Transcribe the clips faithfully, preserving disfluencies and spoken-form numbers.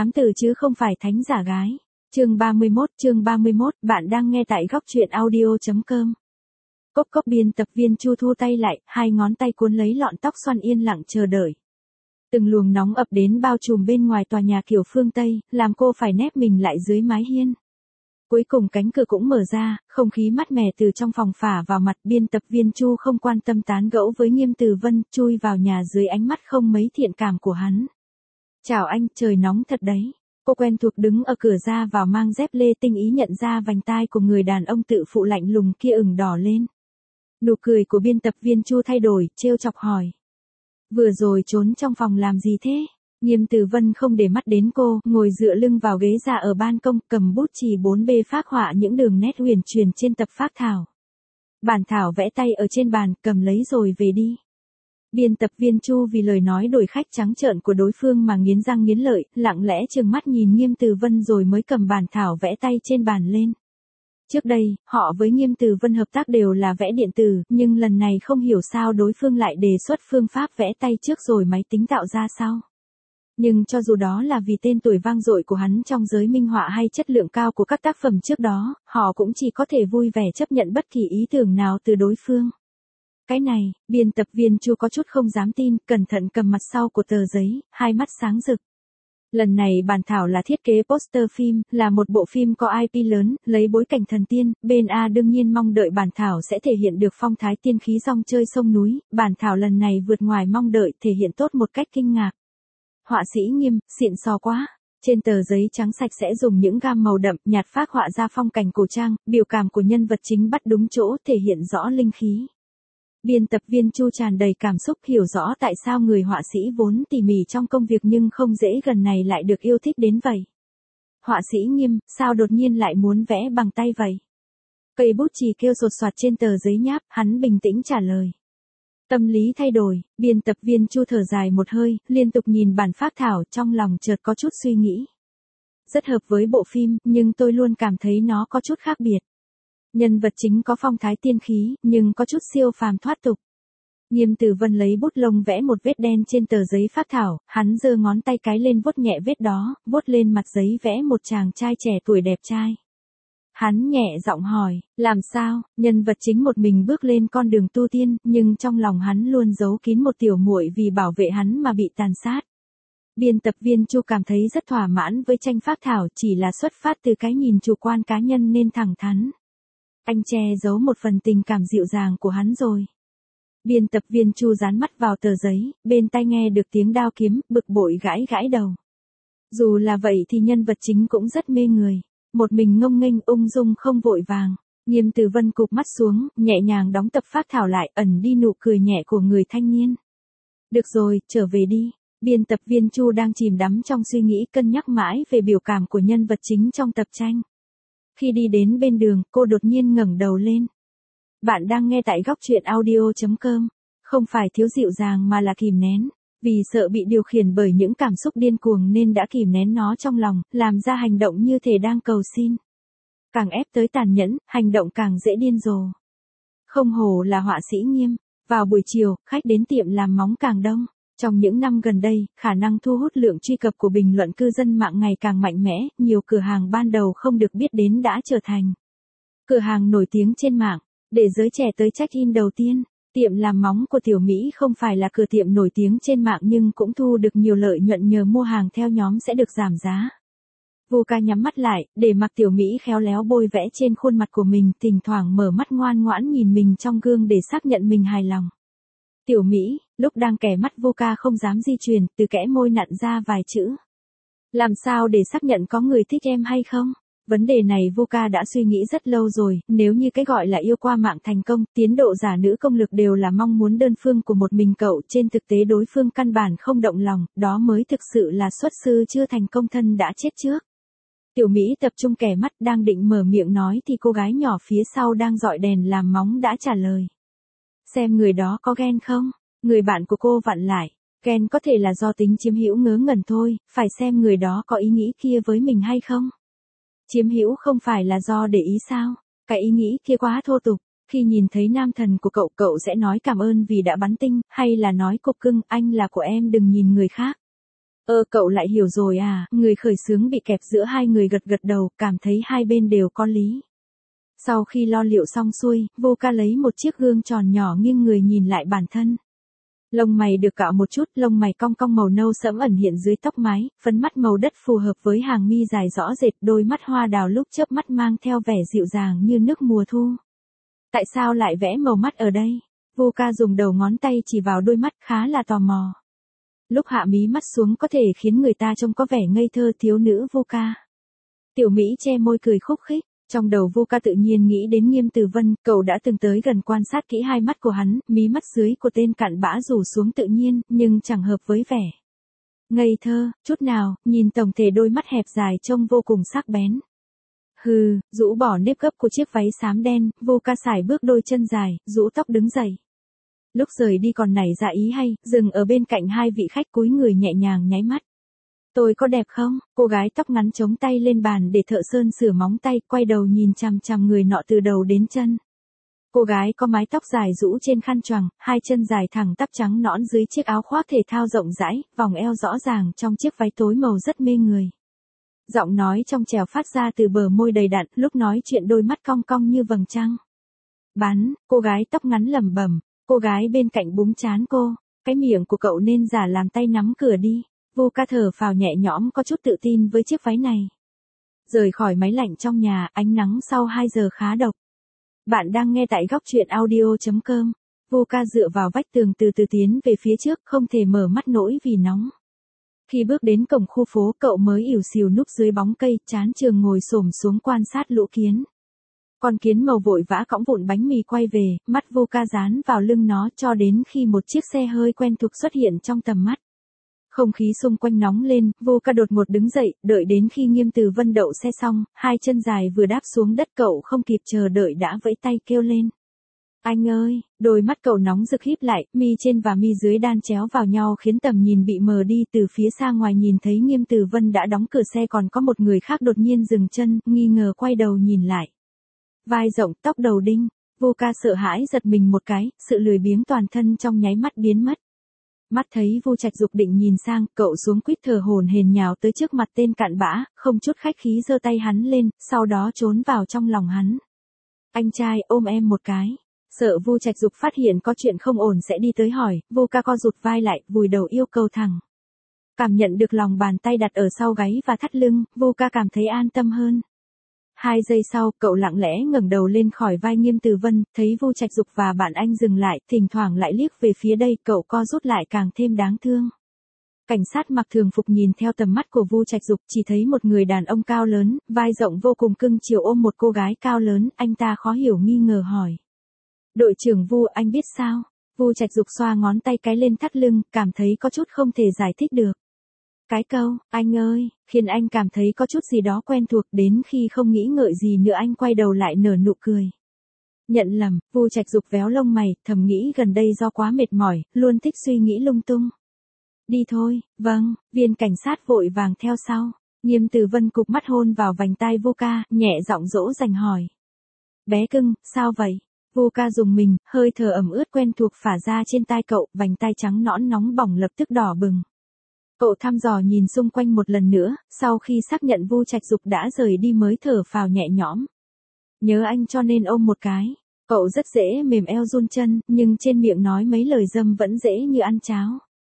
Thám tử chứ không phải thánh giả gái. Chương ba mươi mốt, chương ba mươi mốt, bạn đang nghe tại góc truyện audio chấm com. Cốc cốc biên tập viên Chu thu tay lại, hai ngón tay cuốn lấy lọn tóc xoăn yên lặng chờ đợi. Từng luồng nóng ập đến bao trùm bên ngoài tòa nhà kiểu phương Tây, làm cô phải nép mình lại dưới mái hiên. Cuối cùng cánh cửa cũng mở ra, không khí mát mẻ từ trong phòng phả vào mặt. Biên tập viên Chu không quan tâm tán gẫu với Nghiêm Từ Vân, chui vào nhà dưới ánh mắt không mấy thiện cảm của hắn. Chào anh, trời nóng thật đấy. Cô quen thuộc đứng ở cửa ra vào mang dép lê, tinh ý nhận ra vành tai của người đàn ông tự phụ lạnh lùng kia ửng đỏ lên. Nụ cười của biên tập viên Chu thay đổi, trêu chọc hỏi. Vừa rồi trốn trong phòng làm gì thế? Nghiêm Từ Vân không để mắt đến cô, ngồi dựa lưng vào ghế ra ở ban công, cầm bút chì bốn bê phác họa những đường nét huyền truyền trên tập phác thảo. Bản thảo vẽ tay ở trên bàn, cầm lấy rồi về đi. Biên tập viên Chu vì lời nói đổi khách trắng trợn của đối phương mà nghiến răng nghiến lợi, lặng lẽ trừng mắt nhìn Nghiêm Từ Vân rồi mới cầm bản thảo vẽ tay trên bàn lên. Trước đây, họ với Nghiêm Từ Vân hợp tác đều là vẽ điện tử, nhưng lần này không hiểu sao đối phương lại đề xuất phương pháp vẽ tay trước rồi máy tính tạo ra sau. Nhưng cho dù đó là vì tên tuổi vang dội của hắn trong giới minh họa hay chất lượng cao của các tác phẩm trước đó, họ cũng chỉ có thể vui vẻ chấp nhận bất kỳ ý tưởng nào từ đối phương. Cái này, biên tập viên Chu có chút không dám tin, cẩn thận cầm mặt sau của tờ giấy, hai mắt sáng rực. Lần này bản thảo là thiết kế poster phim, là một bộ phim có i pê lớn, lấy bối cảnh thần tiên, bên A đương nhiên mong đợi bản thảo sẽ thể hiện được phong thái tiên khí rong chơi sông núi, bản thảo lần này vượt ngoài mong đợi, thể hiện tốt một cách kinh ngạc. Họa sĩ Nghiêm, xịn sò quá. Trên tờ giấy trắng sạch sẽ dùng những gam màu đậm, nhạt phác họa ra phong cảnh cổ trang, biểu cảm của nhân vật chính bắt đúng chỗ, thể hiện rõ linh khí. Biên tập viên Chu tràn đầy cảm xúc, hiểu rõ tại sao người họa sĩ vốn tỉ mỉ trong công việc nhưng không dễ gần này lại được yêu thích đến vậy. Họa sĩ Nghiêm, sao đột nhiên lại muốn vẽ bằng tay vậy? Cây bút chì kêu sột soạt trên tờ giấy nháp, hắn bình tĩnh trả lời. Tâm lý thay đổi, biên tập viên Chu thở dài một hơi, liên tục nhìn bản phác thảo, trong lòng chợt có chút suy nghĩ. Rất hợp với bộ phim, nhưng tôi luôn cảm thấy nó có chút khác biệt. Nhân vật chính có phong thái tiên khí, nhưng có chút siêu phàm thoát tục. Nghiêm Từ Vân lấy bút lông vẽ một vết đen trên tờ giấy phác thảo, hắn giơ ngón tay cái lên vuốt nhẹ vết đó, vuốt lên mặt giấy vẽ một chàng trai trẻ tuổi đẹp trai. Hắn nhẹ giọng hỏi, làm sao? Nhân vật chính một mình bước lên con đường tu tiên, nhưng trong lòng hắn luôn giấu kín một tiểu muội vì bảo vệ hắn mà bị tàn sát. Biên tập viên Chu cảm thấy rất thỏa mãn với tranh phác thảo, chỉ là xuất phát từ cái nhìn chủ quan cá nhân nên thẳng thắn. Anh che giấu một phần tình cảm dịu dàng của hắn rồi. Biên tập viên Chu dán mắt vào tờ giấy, bên tai nghe được tiếng đao kiếm, bực bội gãi gãi đầu. Dù là vậy thì nhân vật chính cũng rất mê người. Một mình ngông nghênh ung dung không vội vàng. Nghiêm Từ Vân cụp mắt xuống, nhẹ nhàng đóng tập phác thảo lại, ẩn đi nụ cười nhẹ của người thanh niên. Được rồi, trở về đi. Biên tập viên Chu đang chìm đắm trong suy nghĩ cân nhắc mãi về biểu cảm của nhân vật chính trong tập tranh. Khi đi đến bên đường, cô đột nhiên ngẩng đầu lên. Bạn đang nghe tại góc truyện audio chấm com. Không phải thiếu dịu dàng mà là kìm nén. Vì sợ bị điều khiển bởi những cảm xúc điên cuồng nên đã kìm nén nó trong lòng, làm ra hành động như thể đang cầu xin. Càng ép tới tàn nhẫn, hành động càng dễ điên rồ. Không hổ là họa sĩ Nghiêm. Vào buổi chiều, khách đến tiệm làm móng càng đông. Trong những năm gần đây, khả năng thu hút lượng truy cập của bình luận cư dân mạng ngày càng mạnh mẽ, nhiều cửa hàng ban đầu không được biết đến đã trở thành cửa hàng nổi tiếng trên mạng. Để giới trẻ tới check-in đầu tiên, tiệm làm móng của Tiểu Mỹ không phải là cửa tiệm nổi tiếng trên mạng nhưng cũng thu được nhiều lợi nhuận nhờ mua hàng theo nhóm sẽ được giảm giá. Vuka nhắm mắt lại, để mặc Tiểu Mỹ khéo léo bôi vẽ trên khuôn mặt của mình, thỉnh thoảng mở mắt ngoan ngoãn nhìn mình trong gương để xác nhận mình hài lòng. Tiểu Mỹ, lúc đang kẻ mắt Vuka không dám di chuyển, từ kẽ môi nặn ra vài chữ. Làm sao để xác nhận có người thích em hay không? Vấn đề này Vuka đã suy nghĩ rất lâu rồi, nếu như cái gọi là yêu qua mạng thành công, tiến độ giả nữ công lực đều là mong muốn đơn phương của một mình cậu, trên thực tế đối phương căn bản không động lòng, đó mới thực sự là xuất sư chưa thành công thân đã chết trước. Tiểu Mỹ tập trung kẻ mắt đang định mở miệng nói thì cô gái nhỏ phía sau đang dọi đèn làm móng đã trả lời. Xem người đó có ghen không? Người bạn của cô vặn lại. Ghen có thể là do tính chiếm hữu ngớ ngẩn thôi, phải xem người đó có ý nghĩ kia với mình hay không. Chiếm hữu không phải là do để ý sao? Cái ý nghĩ kia quá thô tục. Khi nhìn thấy nam thần của cậu, cậu sẽ nói cảm ơn vì đã bắn tinh, hay là nói cục cưng, anh là của em đừng nhìn người khác. Ơ cậu lại hiểu rồi à, người khởi xướng bị kẹp giữa hai người gật gật đầu, cảm thấy hai bên đều có lý. Sau khi lo liệu xong xuôi, vô ca lấy một chiếc gương tròn nhỏ nghiêng người nhìn lại bản thân. Lông mày được cạo một chút, lông mày cong cong màu nâu sẫm ẩn hiện dưới tóc mái, phấn mắt màu đất phù hợp với hàng mi dài rõ rệt, đôi mắt hoa đào lúc chớp mắt mang theo vẻ dịu dàng như nước mùa thu. Tại sao lại vẽ màu mắt ở đây? Vô ca dùng đầu ngón tay chỉ vào đôi mắt, khá là tò mò. Lúc hạ mí mắt xuống có thể khiến người ta trông có vẻ ngây thơ thiếu nữ Vô ca. Tiểu Mỹ che môi cười khúc khích. Trong đầu Vô ca tự nhiên nghĩ đến Nghiêm Từ Vân, cậu đã từng tới gần quan sát kỹ hai mắt của hắn, mí mắt dưới của tên cặn bã rủ xuống tự nhiên, nhưng chẳng hợp với vẻ ngây thơ, chút nào, nhìn tổng thể đôi mắt hẹp dài trông vô cùng sắc bén. Hừ, rũ bỏ nếp gấp của chiếc váy xám đen, Vô ca sải bước đôi chân dài, rũ tóc đứng dậy. Lúc rời đi còn nảy ra ý hay, dừng ở bên cạnh hai vị khách cúi người nhẹ nhàng nháy mắt. Tôi có đẹp không? Cô gái tóc ngắn chống tay lên bàn để thợ sơn sửa móng tay, quay đầu nhìn chằm chằm người nọ từ đầu đến chân. Cô gái có mái tóc dài rũ trên khăn choàng, hai chân dài thẳng tắp trắng nõn dưới chiếc áo khoác thể thao rộng rãi, vòng eo rõ ràng trong chiếc váy tối màu rất mê người. Giọng nói trong trẻo phát ra từ bờ môi đầy đặn, lúc nói chuyện đôi mắt cong cong như vầng trăng. Bắn, cô gái tóc ngắn lẩm bẩm, cô gái bên cạnh búng trán cô, cái miệng của cậu nên giả làm tay nắm cửa đi. Vô ca thở phào nhẹ nhõm có chút tự tin với chiếc váy này. Rời khỏi máy lạnh trong nhà, ánh nắng sau hai giờ khá độc. Bạn đang nghe tại góc truyện audio chấm com. Vô ca dựa vào vách tường từ từ tiến về phía trước, không thể mở mắt nổi vì nóng. Khi bước đến cổng khu phố, cậu mới ỉu xìu núp dưới bóng cây, chán trường ngồi xổm xuống quan sát lũ kiến. Con kiến màu vội vã cõng vụn bánh mì quay về, mắt Vô ca dán vào lưng nó cho đến khi một chiếc xe hơi quen thuộc xuất hiện trong tầm mắt. Không khí xung quanh nóng lên, Vô ca đột ngột đứng dậy, đợi đến khi Nghiêm Từ Vân đậu xe xong, hai chân dài vừa đáp xuống đất cậu không kịp chờ đợi đã vẫy tay kêu lên. Anh ơi, đôi mắt cậu nóng rực híp lại, mi trên và mi dưới đan chéo vào nhau khiến tầm nhìn bị mờ đi, từ phía xa ngoài nhìn thấy Nghiêm Từ Vân đã đóng cửa xe còn có một người khác đột nhiên dừng chân, nghi ngờ quay đầu nhìn lại. Vai rộng, tóc đầu đinh, Vô ca sợ hãi giật mình một cái, sự lười biếng toàn thân trong nháy mắt biến mất. Mắt thấy Vu Trạch Dục định nhìn sang, cậu xuống quýt thở hổn hển nhào tới trước mặt tên cặn bã, không chút khách khí giơ tay hắn lên, sau đó trốn vào trong lòng hắn. Anh trai, ôm em một cái. Sợ Vu Trạch Dục phát hiện có chuyện không ổn sẽ đi tới hỏi, Vô ca co rụt vai lại, vùi đầu yêu cầu thẳng. Cảm nhận được lòng bàn tay đặt ở sau gáy và thắt lưng, Vô ca cảm thấy an tâm hơn. Hai giây sau, cậu lặng lẽ ngẩng đầu lên khỏi vai Nghiêm Từ Vân, thấy Vu Trạch Dục và bạn anh dừng lại, thỉnh thoảng lại liếc về phía đây, cậu co rút lại càng thêm đáng thương. Cảnh sát mặc thường phục nhìn theo tầm mắt của Vu Trạch Dục, chỉ thấy một người đàn ông cao lớn, vai rộng vô cùng cưng chiều ôm một cô gái cao lớn, anh ta khó hiểu nghi ngờ hỏi. Đội trưởng Vu, anh biết sao? Vu Trạch Dục xoa ngón tay cái lên thắt lưng, cảm thấy có chút không thể giải thích được. Cái câu, anh ơi, khiến anh cảm thấy có chút gì đó quen thuộc, đến khi không nghĩ ngợi gì nữa anh quay đầu lại nở nụ cười. Nhận lầm, Vu Trạch Dục véo lông mày, thầm nghĩ gần đây do quá mệt mỏi, luôn thích suy nghĩ lung tung. Đi thôi, vâng, viên cảnh sát vội vàng theo sau. Nghiêm Từ Vân cụp mắt hôn vào vành tai Vô ca, nhẹ giọng dỗ dành hỏi. Bé cưng, sao vậy? Vô ca dùng mình, hơi thở ẩm ướt quen thuộc phả ra trên tai cậu, vành tai trắng nõn nóng bỏng lập tức đỏ bừng. Cậu thăm dò nhìn xung quanh một lần nữa, sau khi xác nhận Vu Trạch Dục đã rời đi mới thở phào nhẹ nhõm. Nhớ anh cho nên ôm một cái. Cậu rất dễ mềm eo run chân, nhưng trên miệng nói mấy lời dâm vẫn dễ như ăn cháo.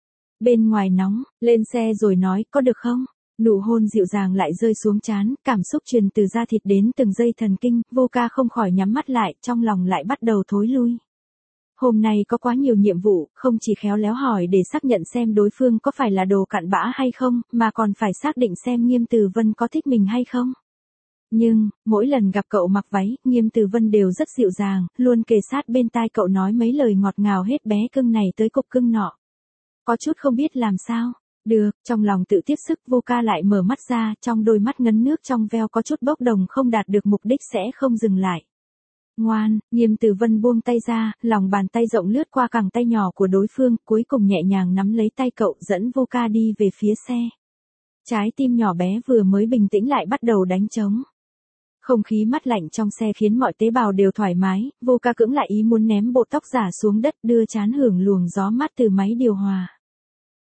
Bên ngoài nóng, lên xe rồi nói, có được không? Nụ hôn dịu dàng lại rơi xuống trán, cảm xúc truyền từ da thịt đến từng dây thần kinh, Vô ca không khỏi nhắm mắt lại, trong lòng lại bắt đầu thối lui. Hôm nay có quá nhiều nhiệm vụ, không chỉ khéo léo hỏi để xác nhận xem đối phương có phải là đồ cặn bã hay không, mà còn phải xác định xem Nghiêm Từ Vân có thích mình hay không. Nhưng, mỗi lần gặp cậu mặc váy, Nghiêm Từ Vân đều rất dịu dàng, luôn kề sát bên tai cậu nói mấy lời ngọt ngào hết bé cưng này tới cục cưng nọ. Có chút không biết làm sao. Được, trong lòng tự tiếp sức, Vô ca lại mở mắt ra, trong đôi mắt ngấn nước trong veo có chút bốc đồng, không đạt được mục đích sẽ không dừng lại. Ngoan, Nghiêm Từ Vân buông tay ra, lòng bàn tay rộng lướt qua cẳng tay nhỏ của đối phương, cuối cùng nhẹ nhàng nắm lấy tay cậu, dẫn Vô ca đi về phía xe. Trái tim nhỏ bé vừa mới bình tĩnh lại bắt đầu đánh trống. Không khí mát lạnh trong xe khiến mọi tế bào đều thoải mái, Vô ca cưỡng lại ý muốn ném bộ tóc giả xuống đất, đưa trán hưởng luồng gió mát từ máy điều hòa.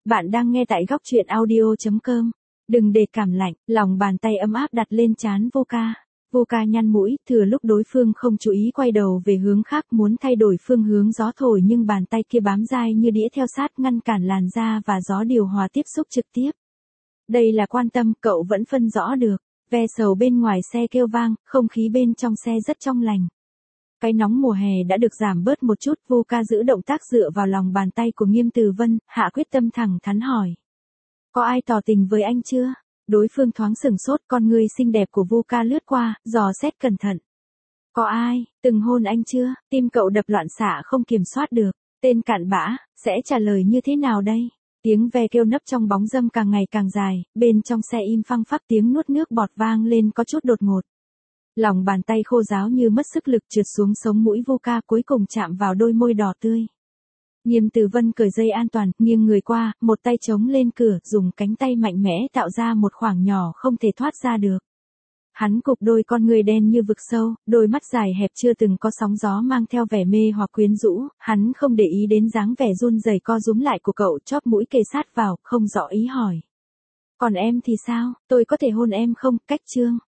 Bạn đang nghe tại góc truyện audio chấm com. Đừng để cảm lạnh, lòng bàn tay ấm áp đặt lên trán vô ca. Vô ca nhăn mũi, thừa lúc đối phương không chú ý quay đầu về hướng khác muốn thay đổi phương hướng gió thổi nhưng bàn tay kia bám dai như đĩa theo sát ngăn cản làn da và gió điều hòa tiếp xúc trực tiếp. Đây là quan tâm, cậu vẫn phân rõ được. Ve sầu bên ngoài xe kêu vang, không khí bên trong xe rất trong lành. Cái nóng mùa hè đã được giảm bớt một chút, Vô ca giữ động tác dựa vào lòng bàn tay của Nghiêm Từ Vân, hạ quyết tâm thẳng thắn hỏi. Có ai tỏ tình với anh chưa? Đối phương thoáng sừng sốt, con người xinh đẹp của Vô ca lướt qua, dò xét cẩn thận. Có ai, từng hôn anh chưa? Tim cậu đập loạn xạ không kiểm soát được. Tên cặn bã, sẽ trả lời như thế nào đây? Tiếng ve kêu nấp trong bóng râm càng ngày càng dài, bên trong xe im phăng phắc tiếng nuốt nước bọt vang lên có chút đột ngột. Lòng bàn tay khô ráo như mất sức lực trượt xuống sống mũi Vô ca cuối cùng chạm vào đôi môi đỏ tươi. Nghiêm Từ Vân cởi dây an toàn, nghiêng người qua, một tay chống lên cửa, dùng cánh tay mạnh mẽ tạo ra một khoảng nhỏ không thể thoát ra được. Hắn cụp đôi con người đen như vực sâu, đôi mắt dài hẹp chưa từng có sóng gió mang theo vẻ mê hoặc quyến rũ, hắn không để ý đến dáng vẻ run rẩy co rúm lại của cậu, chóp mũi kề sát vào, không rõ ý hỏi. Còn em thì sao, tôi có thể hôn em không? Cách chương.